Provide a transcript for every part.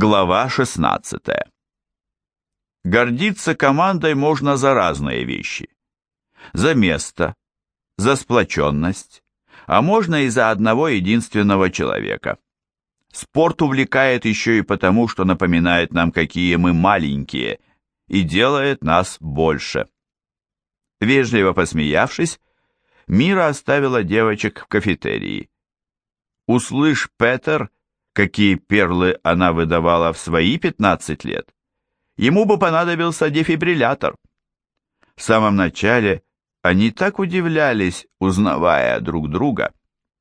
Глава 16. Гордиться командой можно за разные вещи. За место, за сплоченность, а можно и за одного единственного человека. Спорт увлекает еще и потому, что напоминает нам, какие мы маленькие, и делает нас больше. Вежливо посмеявшись, Мира оставила девочек в кафетерии. Услышь, Петер, какие перлы она выдавала в свои 15 лет, ему бы понадобился дефибриллятор. В самом начале они так удивлялись, узнавая друг друга.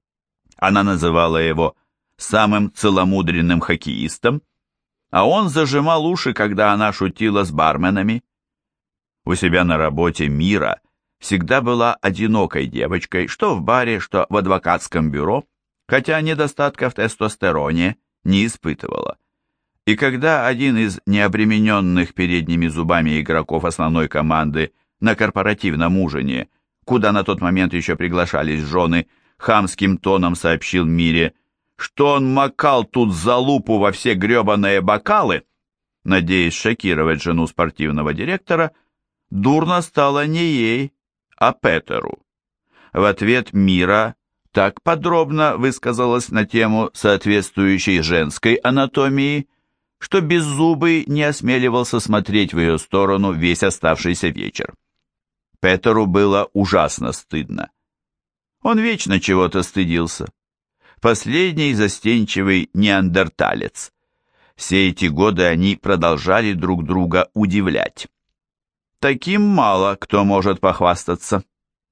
Она называла его самым целомудренным хоккеистом, а он зажимал уши, когда она шутила с барменами. У себя на работе Мира всегда была одинокой девочкой, что в баре, что в адвокатском бюро, хотя недостатка в тестостероне не испытывала. И когда один из необремененных передними зубами игроков основной команды на корпоративном ужине, куда на тот момент еще приглашались жены, хамским тоном сообщил Мире, что он макал тут залупу во все гребаные бокалы, надеясь шокировать жену спортивного директора, дурно стало не ей, а Петеру. В ответ Мира так подробно высказалась на тему соответствующей женской анатомии, что Беззубый не осмеливался смотреть в ее сторону весь оставшийся вечер. Петеру было ужасно стыдно. Он вечно чего-то стыдился. Последний застенчивый неандерталец. Все эти годы они продолжали друг друга удивлять. Таким мало кто может похвастаться.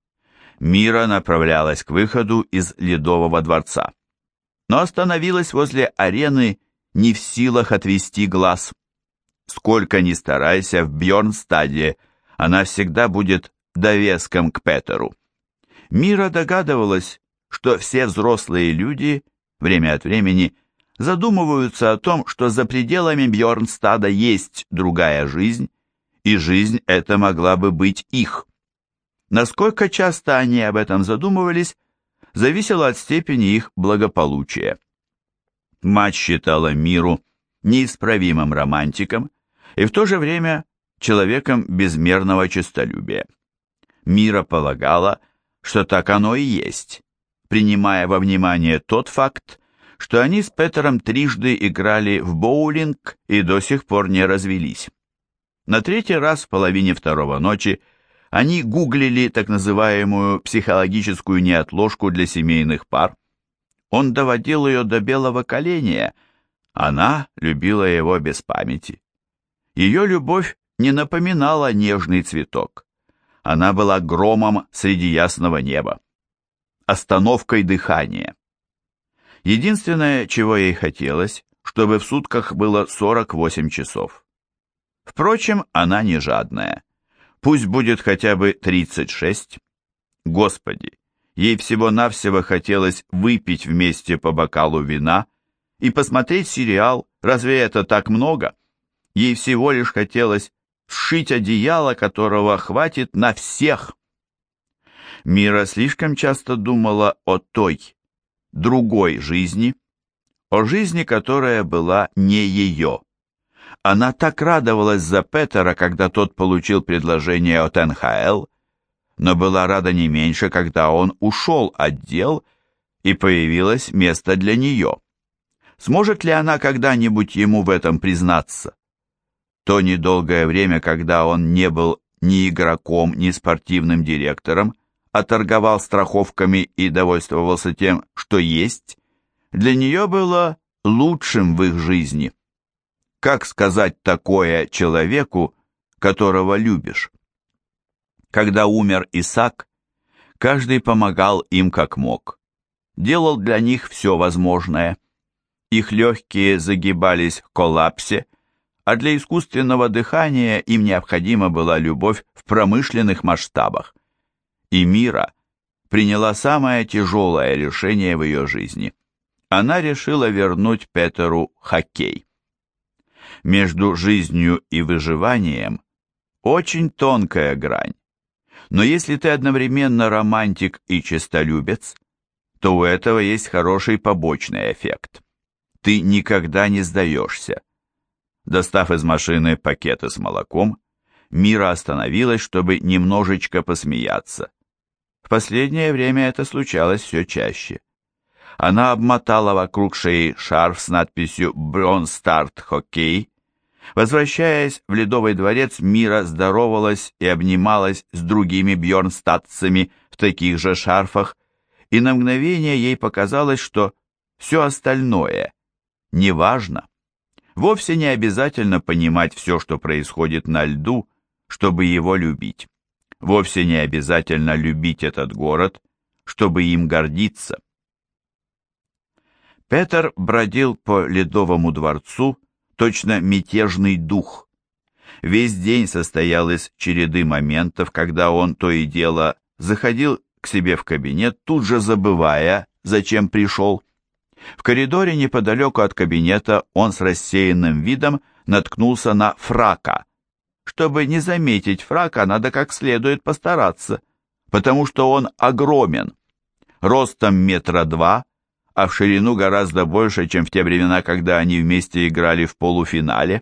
Мира направлялась к выходу из Ледового дворца, но остановилась возле арены не в силах отвести глаз. Сколько ни старайся, в Бьорнстаде она всегда будет довеском к Петеру. Мира догадывалась, что все взрослые люди время от времени задумываются о том, что за пределами Бьорнстада есть другая жизнь, и жизнь эта могла бы быть их. Насколько часто они об этом задумывались, зависело от степени их благополучия. Мать считала Миру неисправимым романтиком и в то же время человеком безмерного честолюбия. Мира полагала, что так оно и есть, принимая во внимание тот факт, что они с Петером трижды играли в боулинг и до сих пор не развелись. На третий раз в половине второго ночи они гуглили так называемую психологическую неотложку для семейных пар. Он доводил ее до белого коленя, она любила его без памяти. Ее любовь не напоминала нежный цветок. Она была громом среди ясного неба, остановкой дыхания. Единственное, чего ей хотелось, чтобы в сутках было 48 часов. Впрочем, она не жадная. Пусть будет хотя бы 36. Господи, ей всего-навсего хотелось выпить вместе по бокалу вина и посмотреть сериал, разве это так много? Ей всего лишь хотелось сшить одеяло, которого хватит на всех. Мира слишком часто думала о той, другой жизни, о жизни, которая была не ее. Она так радовалась за Петера, когда тот получил предложение от НХЛ, но была рада не меньше, когда он ушел от дел и появилось место для нее. Сможет ли она когда-нибудь ему в этом признаться? То недолгое время, когда он не был ни игроком, ни спортивным директором, а торговал страховками и довольствовался тем, что есть, для нее было лучшим в их жизни. Как сказать такое человеку, которого любишь? Когда умер Исаак, каждый помогал им как мог, делал для них все возможное. Их легкие загибались в коллапсе, а для искусственного дыхания им необходима была любовь в промышленных масштабах. И Мира приняла самое тяжелое решение в ее жизни. Она решила вернуть Петеру хоккей. Между жизнью и выживанием очень тонкая грань. Но если ты одновременно романтик и честолюбец, то у этого есть хороший побочный эффект. Ты никогда не сдаешься. Достав из машины пакеты с молоком, Мира остановилась, чтобы немножечко посмеяться. В последнее время это случалось все чаще. Она обмотала вокруг шеи шарф с надписью «Бронстарт Хоккей». Возвращаясь в Ледовый дворец, Мира здоровалась и обнималась с другими бьорнстадцами в таких же шарфах, и на мгновение ей показалось, что все остальное неважно. Вовсе не обязательно понимать все, что происходит на льду, чтобы его любить. Вовсе не обязательно любить этот город, чтобы им гордиться. Петер бродил по Ледовому дворцу, точно мятежный дух. Весь день состоял из череды моментов, когда он то и дело заходил к себе в кабинет, тут же забывая, зачем пришел. В коридоре неподалеку от кабинета он с рассеянным видом наткнулся на Фрака. Чтобы не заметить Фрака, надо как следует постараться, потому что он огромен, ростом 2 метра, а в ширину гораздо больше, чем в те времена, когда они вместе играли в полуфинале.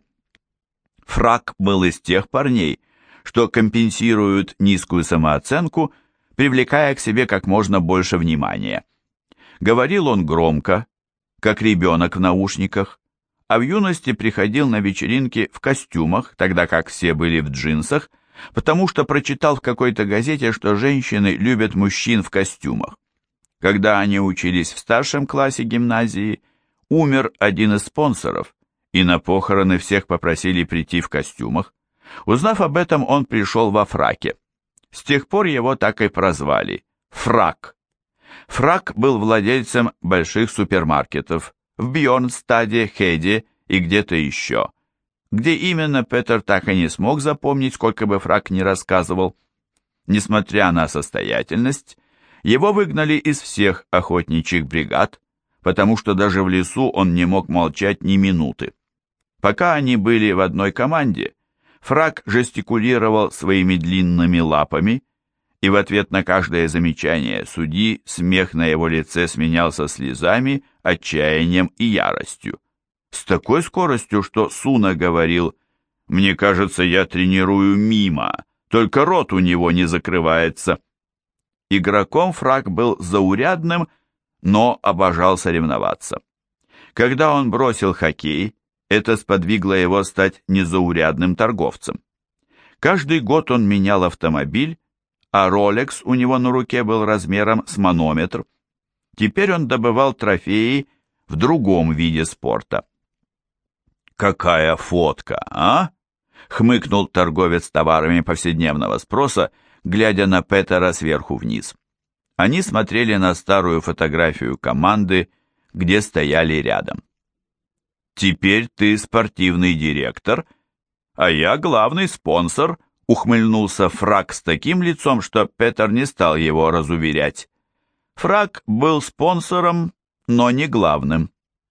Фрак был из тех парней, что компенсируют низкую самооценку, привлекая к себе как можно больше внимания. Говорил он громко, как ребенок в наушниках, а в юности приходил на вечеринки в костюмах, тогда как все были в джинсах, потому что прочитал в какой-то газете, что женщины любят мужчин в костюмах. Когда они учились в старшем классе гимназии, умер один из спонсоров, и на похороны всех попросили прийти в костюмах. Узнав об этом, он пришел во фраке. С тех пор его так и прозвали – Фрак. Фрак был владельцем больших супермаркетов в Бьорнстаде, Хеде и где-то еще. Где именно, Петер так и не смог запомнить, сколько бы Фрак ни рассказывал. Несмотря на состоятельность, его выгнали из всех охотничьих бригад, потому что даже в лесу он не мог молчать ни минуты. Пока они были в одной команде, Фрак жестикулировал своими длинными лапами, и в ответ на каждое замечание судьи смех на его лице сменялся слезами, отчаянием и яростью. С такой скоростью, что Суна говорил: «Мне кажется, я тренирую мимо, только рот у него не закрывается». Игроком Фрак был заурядным, но обожал соревноваться. Когда он бросил хоккей, это сподвигло его стать незаурядным торговцем. Каждый год он менял автомобиль, а Rolex у него на руке был размером с манометр. Теперь он добывал трофеи в другом виде спорта. «Какая фотка, а?» — хмыкнул торговец товарами повседневного спроса, глядя на Петера сверху вниз. Они смотрели на старую фотографию команды, где стояли рядом. «Теперь ты спортивный директор, а я главный спонсор», — ухмыльнулся Фрак с таким лицом, что Петер не стал его разуверять. Фрак был спонсором, но не главным.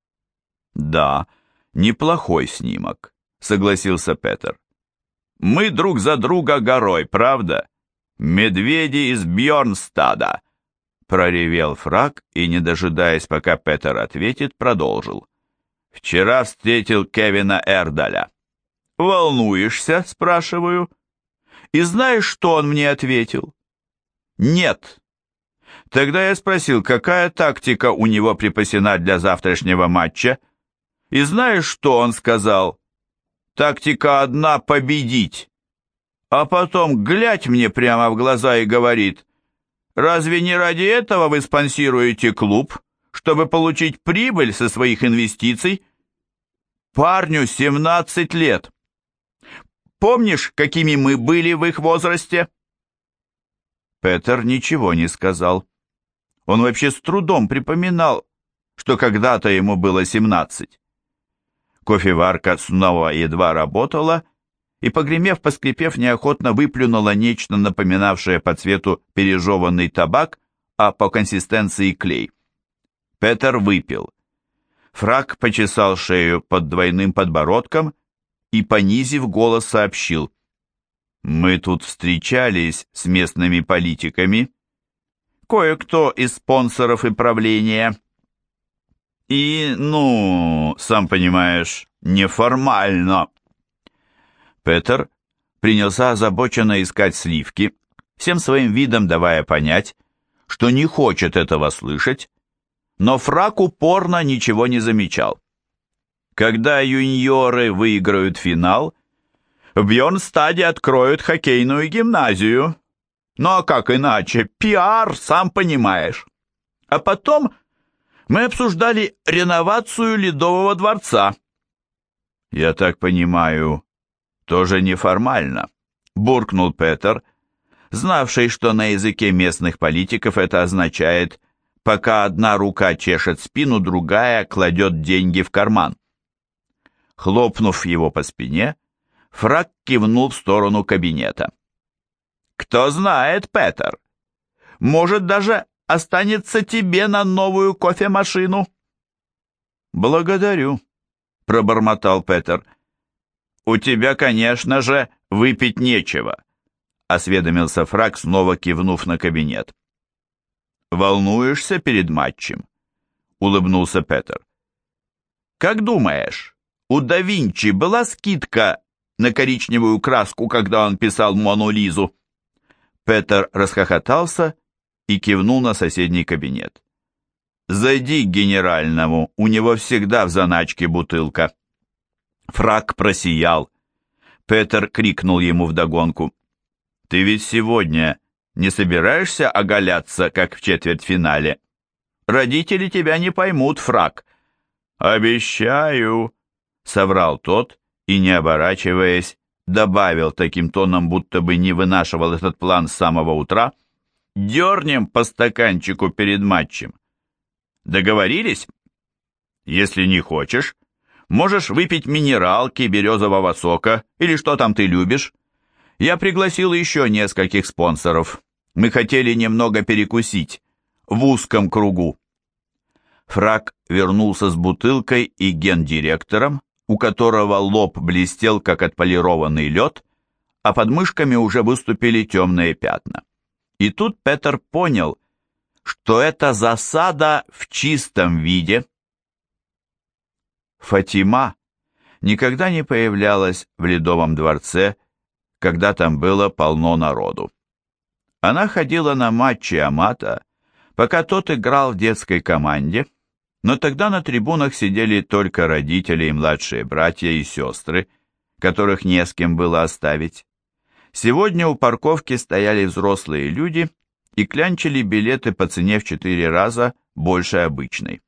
«Да, неплохой снимок», — согласился Петер. «Мы друг за друга горой, правда? Медведи из Бьорнстада», — проревел Фрак и, не дожидаясь, пока Петер ответит, продолжил. «Вчера встретил Кевина Эрдаля». «Волнуешься?» — спрашиваю. И знаешь, что он мне ответил? «Нет». Тогда я спросил, какая тактика у него припасена для завтрашнего матча. И знаешь, что он сказал? «Тактика одна — победить». А потом глядь мне прямо в глаза и говорит: «Разве не ради этого вы спонсируете клуб, чтобы получить прибыль со своих инвестиций?» Парню 17 лет. Помнишь, какими мы были в их возрасте?» Петер ничего не сказал. Он вообще с трудом припоминал, что когда-то ему было 17. Кофеварка снова едва работала, и, погремев-поскрипев, неохотно выплюнула нечто, напоминавшее по цвету пережеванный табак, а по консистенции клей. Петер выпил. Фрак почесал шею под двойным подбородком и, понизив голос, сообщил: «Мы тут встречались с местными политиками, кое-кто из спонсоров и правления. И, сам понимаешь, неформально». Петер принялся озабоченно искать сливки, всем своим видом давая понять, что не хочет этого слышать, но Фрак упорно ничего не замечал. Когда юниоры выиграют финал, в Бьернстаде откроют хоккейную гимназию. Ну а как иначе? Пиар, сам понимаешь. А потом мы обсуждали реновацию Ледового дворца. Я так понимаю, тоже неформально, буркнул Петер, знавший, что на языке местных политиков это означает «пока одна рука чешет спину, другая кладет деньги в карман». Хлопнув его по спине, Фрак кивнул в сторону кабинета. «Кто знает, Петер, может, даже останется тебе на новую кофемашину». «Благодарю», — пробормотал Петер. «У тебя, конечно же, выпить нечего», — осведомился Фрак, снова кивнув на кабинет. «Волнуешься перед матчем?» — улыбнулся Петер. «Как думаешь, у да Винчи была скидка на коричневую краску, когда он писал Мону Лизу?» Петер расхохотался и кивнул на соседний кабинет. «Зайди к генеральному, у него всегда в заначке бутылка». Фрак просиял. Петер крикнул ему вдогонку: «Ты ведь сегодня не собираешься оголяться, как в четвертьфинале? Родители тебя не поймут, Фрак». «Обещаю», — соврал тот и, не оборачиваясь, добавил таким тоном, будто бы не вынашивал этот план с самого утра: «Дернем по стаканчику перед матчем. Договорились? Если не хочешь, можешь выпить минералки, березового сока или что там ты любишь. Я пригласил еще нескольких спонсоров. Мы хотели немного перекусить в узком кругу». Фрак вернулся с бутылкой и гендиректором, у которого лоб блестел, как отполированный лед, а под мышками уже выступили темные пятна. И тут Петер понял, что это засада в чистом виде. Фатима никогда не появлялась в Ледовом дворце, когда там было полно народу. Она ходила на матчи Амата, пока тот играл в детской команде, но тогда на трибунах сидели только родители и младшие братья и сестры, которых не с кем было оставить. Сегодня у парковки стояли взрослые люди и клянчили билеты по цене в 4 раза больше обычной.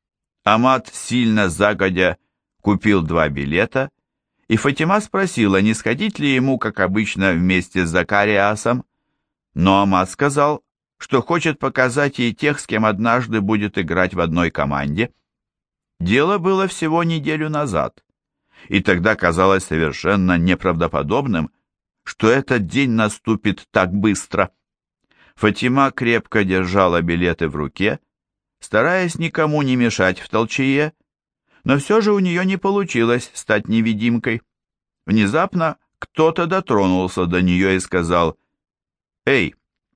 Амат сильно загодя купил 2 билета, и Фатима спросила, не сходить ли ему, как обычно, вместе с Закариасом, но Амат сказал, что хочет показать ей тех, с кем однажды будет играть в одной команде. Дело было всего неделю назад, и тогда казалось совершенно неправдоподобным, что этот день наступит так быстро. Фатима крепко держала билеты в руке, стараясь никому не мешать в толчее, но все же у нее не получилось стать невидимкой. Внезапно кто-то дотронулся до нее и сказал: «Эй,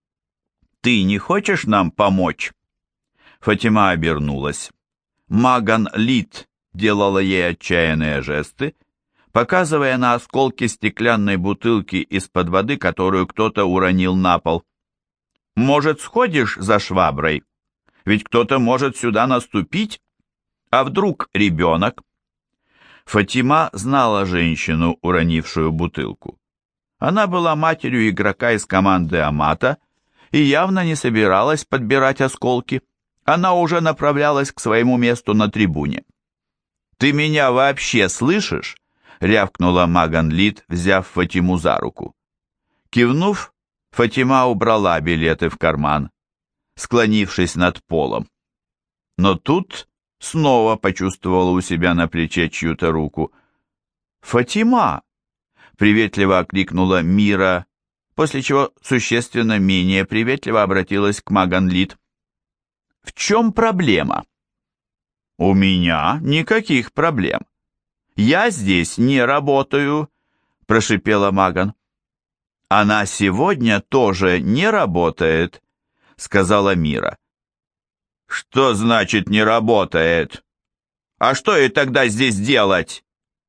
ты не хочешь нам помочь?» Фатима обернулась. Маган Лит делала ей отчаянные жесты, показывая на осколки стеклянной бутылки из-под воды, которую кто-то уронил на пол. «Может, сходишь за шваброй? Ведь кто-то может сюда наступить. А вдруг ребенок?» Фатима знала женщину, уронившую бутылку. Она была матерью игрока из команды Амата и явно не собиралась подбирать осколки. Она уже направлялась к своему месту на трибуне. «Ты меня вообще слышишь?» — рявкнула Маган Лит, взяв Фатиму за руку. Кивнув, Фатима убрала билеты в карман, склонившись над полом. Но тут снова почувствовала у себя на плече чью-то руку. «Фатима!» — приветливо окликнула Мира, после чего существенно менее приветливо обратилась к Маган Лит. «В чем проблема?» «У меня никаких проблем. Я здесь не работаю», — прошипела Маган. «Она сегодня тоже не работает», — сказала Мира. «Что значит не работает? А что ей тогда здесь делать?»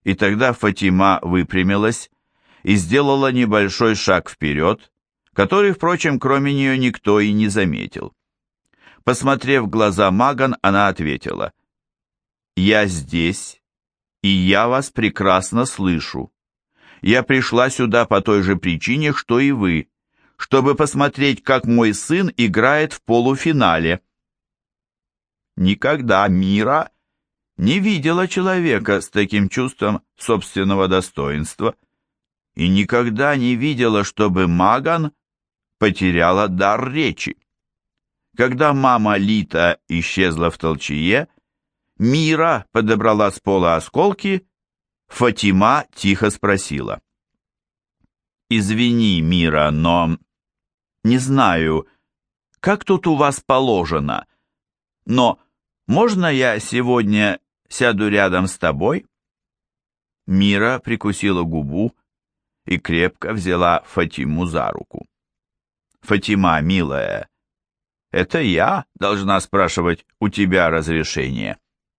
И тогда Фатима выпрямилась и сделала небольшой шаг вперед, который, впрочем, кроме нее никто и не заметил. Посмотрев в глаза Маган, она ответила: «Я здесь, и я вас прекрасно слышу. Я пришла сюда по той же причине, что и вы, чтобы посмотреть, как мой сын играет в полуфинале». Никогда Мира не видела человека с таким чувством собственного достоинства и никогда не видела, чтобы Маган потеряла дар речи. Когда мама Лита исчезла в толчее, Мира подобрала с пола осколки, Фатима тихо спросила: «Извини, Мира, но... не знаю, как тут у вас положено, но можно я сегодня сяду рядом с тобой?» Мира прикусила губу и крепко взяла Фатиму за руку. «Фатима, милая, это я должна спрашивать у тебя разрешение?»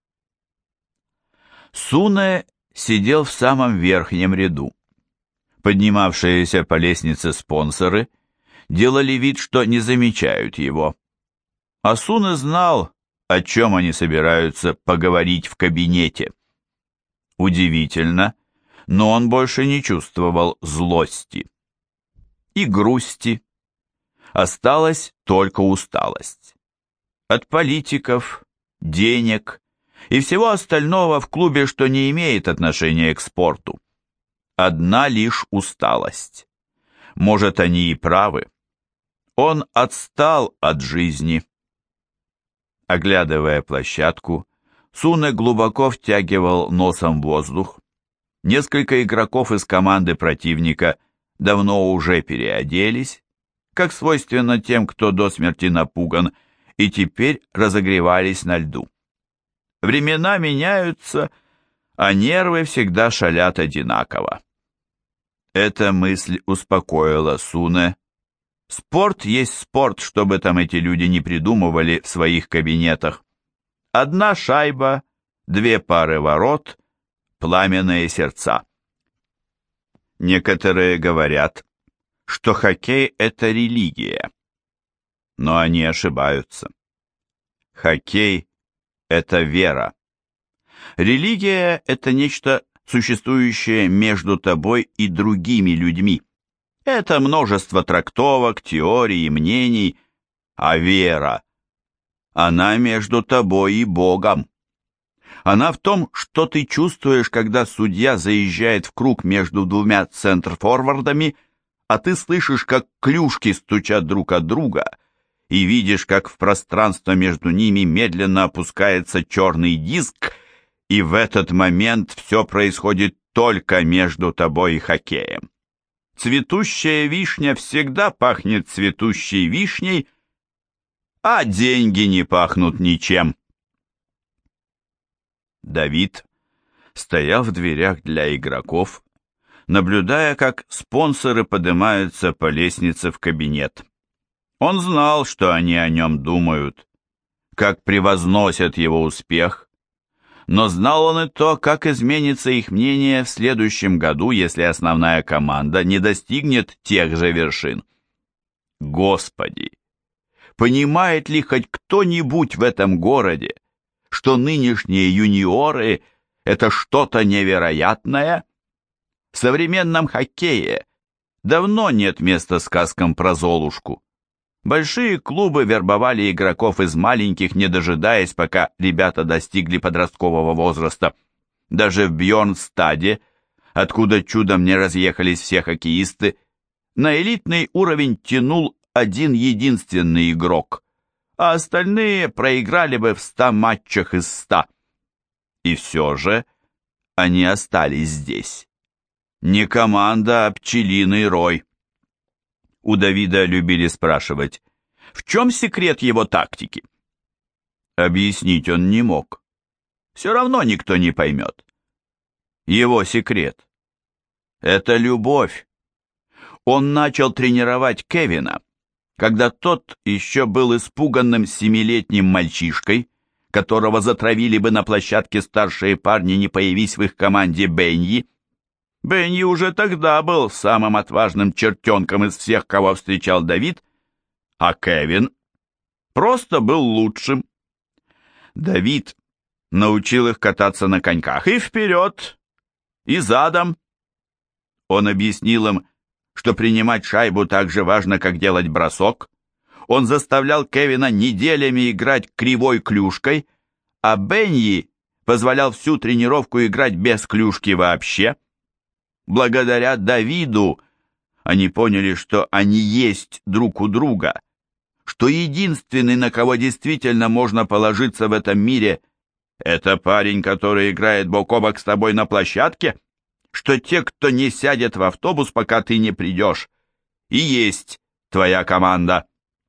Суне сидел в самом верхнем ряду. Поднимавшиеся по лестнице спонсоры делали вид, что не замечают его. А Суне знал, о чем они собираются поговорить в кабинете. Удивительно, но он больше не чувствовал злости и грусти. Осталась только усталость. От политиков, денег и всего остального в клубе, что не имеет отношения к спорту. Одна лишь усталость. Может, они и правы. Он отстал от жизни. Оглядывая площадку, Суне глубоко втягивал носом воздух. Несколько игроков из команды противника давно уже переоделись, как свойственно тем, кто до смерти напуган, и теперь разогревались на льду. Времена меняются, а нервы всегда шалят одинаково. Эта мысль успокоила Суне. Спорт есть спорт, что бы там эти люди не придумывали в своих кабинетах. Одна шайба, две пары ворот, пламенные сердца. Некоторые говорят, что хоккей – это религия. Но они ошибаются. Хоккей – это вера. Религия – это нечто, существующее между тобой и другими людьми. Это множество трактовок, теорий и мнений, а вера – она между тобой и Богом. Она в том, что ты чувствуешь, когда судья заезжает в круг между двумя центр-форвардами, а ты слышишь, как клюшки стучат друг от друга, и видишь, как в пространство между ними медленно опускается черный диск, и в этот момент все происходит только между тобой и хоккеем. Цветущая вишня всегда пахнет цветущей вишней, а деньги не пахнут ничем. Давид стоял в дверях для игроков, наблюдая, как спонсоры поднимаются по лестнице в кабинет. Он знал, что они о нем думают, как превозносят его успех, но знал он и то, как изменится их мнение в следующем году, если основная команда не достигнет тех же вершин. Господи! Понимает ли хоть кто-нибудь в этом городе, что нынешние юниоры – это что-то невероятное? В современном хоккее давно нет места сказкам про Золушку. Большие клубы вербовали игроков из маленьких, не дожидаясь, пока ребята достигли подросткового возраста. Даже в Бьорнстаде, откуда чудом не разъехались все хоккеисты, на элитный уровень тянул один единственный игрок, а остальные проиграли бы в 100 матчах из 100. И все же они остались здесь. Не команда, а пчелиный рой. У Давида любили спрашивать, в чем секрет его тактики? Объяснить он не мог. Все равно никто не поймет. Его секрет – это любовь. Он начал тренировать Кевина, когда тот еще был испуганным 7-летним мальчишкой, которого затравили бы на площадке старшие парни, не появись в их команде Беньи. Беньи уже тогда был самым отважным чертенком из всех, кого встречал Давид, а Кевин просто был лучшим. Давид научил их кататься на коньках и вперед, и задом. Он объяснил им, что принимать шайбу так же важно, как делать бросок. Он заставлял Кевина неделями играть кривой клюшкой, а Беньи позволял всю тренировку играть без клюшки вообще. Благодаря Давиду они поняли, что они есть друг у друга, что единственный, на кого действительно можно положиться в этом мире, это парень, который играет бок о бок с тобой на площадке, что те, кто не сядет в автобус, пока ты не придешь, и есть твоя команда.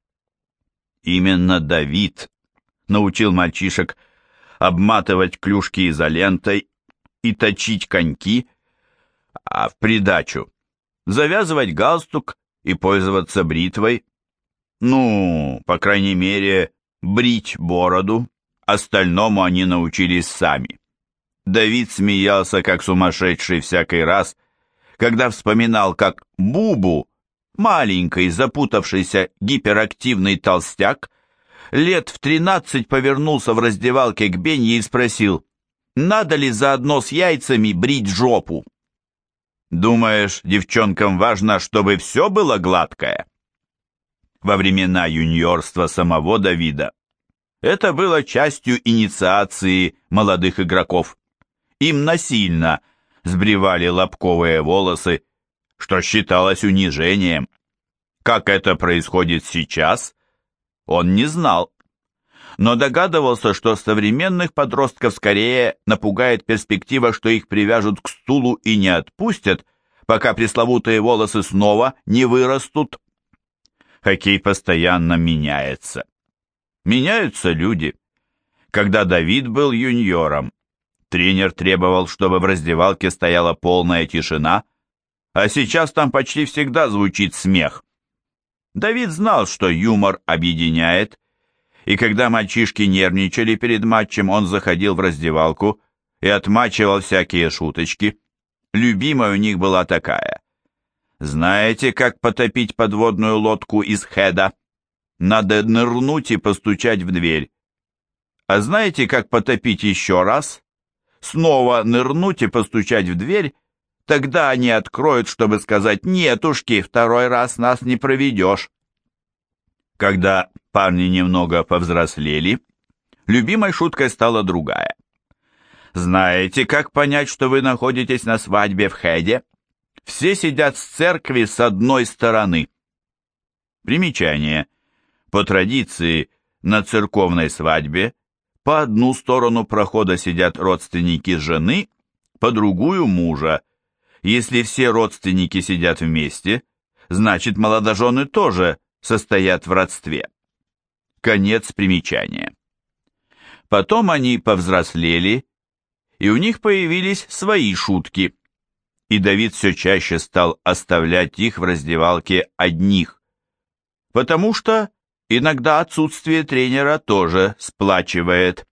Именно Давид научил мальчишек обматывать клюшки изолентой и точить коньки, а в придачу завязывать галстук и пользоваться бритвой. Ну, по крайней мере, брить бороду. Остальному они научились сами. Давид смеялся, как сумасшедший, всякий раз, когда вспоминал, как Бубу, маленький, запутавшийся, гиперактивный толстяк, лет в 13 повернулся в раздевалке к Бенье и спросил, надо ли заодно с яйцами брить жопу. Думаешь, девчонкам важно, чтобы все было гладкое? Во времена юниорства самого Давида это было частью инициации молодых игроков. Им насильно сбривали лобковые волосы, что считалось унижением. Как это происходит сейчас, он не знал, но догадывался, что современных подростков скорее напугает перспектива, что их привяжут к стулу и не отпустят, пока пресловутые волосы снова не вырастут. Хоккей постоянно меняется. Меняются люди. Когда Давид был юниором, тренер требовал, чтобы в раздевалке стояла полная тишина, а сейчас там почти всегда звучит смех. Давид знал, что юмор объединяет, и когда мальчишки нервничали перед матчем, он заходил в раздевалку и отмачивал всякие шуточки. Любимая у них была такая. Знаете, как потопить подводную лодку из Хеда? Надо нырнуть и постучать в дверь. А знаете, как потопить еще раз? Снова нырнуть и постучать в дверь, тогда они откроют, чтобы сказать «Нетушки, второй раз нас не проведешь». Когда парни немного повзрослели, любимой шуткой стала другая. Знаете, как понять, что вы находитесь на свадьбе в Хеде? Все сидят с церкви с одной стороны. Примечание. По традиции, на церковной свадьбе по одну сторону прохода сидят родственники жены, по другую мужа. Если все родственники сидят вместе, значит молодожены тоже состоят в родстве. Конец примечания. Потом они повзрослели, и у них появились свои шутки, и Давид все чаще стал оставлять их в раздевалке одних, потому что иногда отсутствие тренера тоже сплачивает.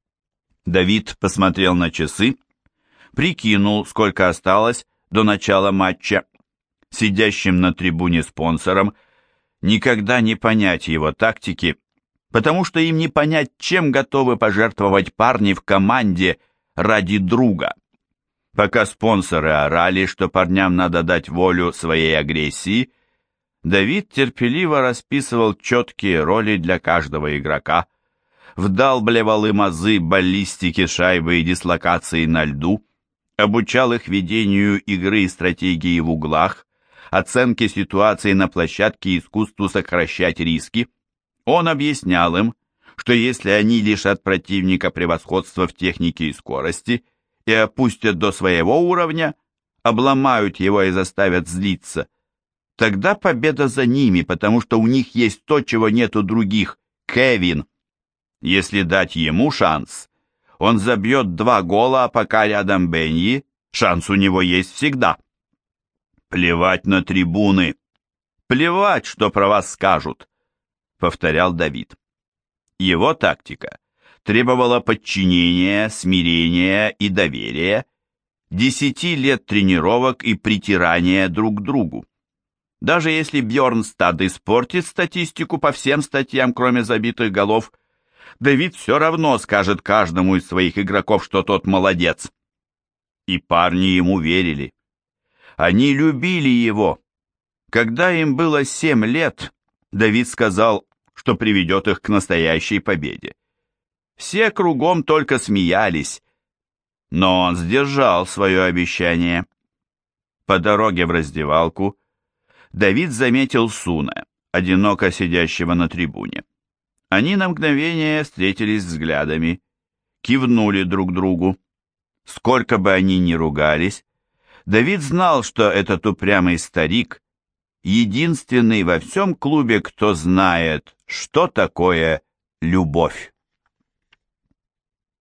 Давид посмотрел на часы, прикинул, сколько осталось до начала матча. Сидящим на трибуне спонсорам никогда не понять его тактики, потому что им не понять, чем готовы пожертвовать парни в команде ради друга. Пока спонсоры орали, что парням надо дать волю своей агрессии, Давид терпеливо расписывал четкие роли для каждого игрока, вдалбливал им азы баллистики шайбы и дислокации на льду, обучал их ведению игры и стратегии в углах, оценке ситуации на площадке и искусству сокращать риски. Он объяснял им, что если они лишат противника превосходства в технике и скорости и опустят до своего уровня, обломают его и заставят злиться, тогда победа за ними, потому что у них есть то, чего нет у других – Кевин. Если дать ему шанс, он забьет 2 гола, а пока рядом Беньи, шанс у него есть всегда. «Плевать на трибуны! Плевать, что про вас скажут!» — повторял Давид. Его тактика требовала подчинения, смирения и доверия, 10 лет тренировок и притирания друг к другу. Даже если Бьернстад испортит статистику по всем статьям, кроме забитых голов, Давид все равно скажет каждому из своих игроков, что тот молодец. И парни ему верили. Они любили его. Когда им было 7 лет, Давид сказал, что приведет их к настоящей победе. Все кругом только смеялись, но он сдержал свое обещание. По дороге в раздевалку Давид заметил Суне, одиноко сидящего на трибуне. Они на мгновение встретились взглядами, кивнули друг другу. Сколько бы они ни ругались, Давид знал, что этот упрямый старик единственный во всем клубе, кто знает, что такое любовь.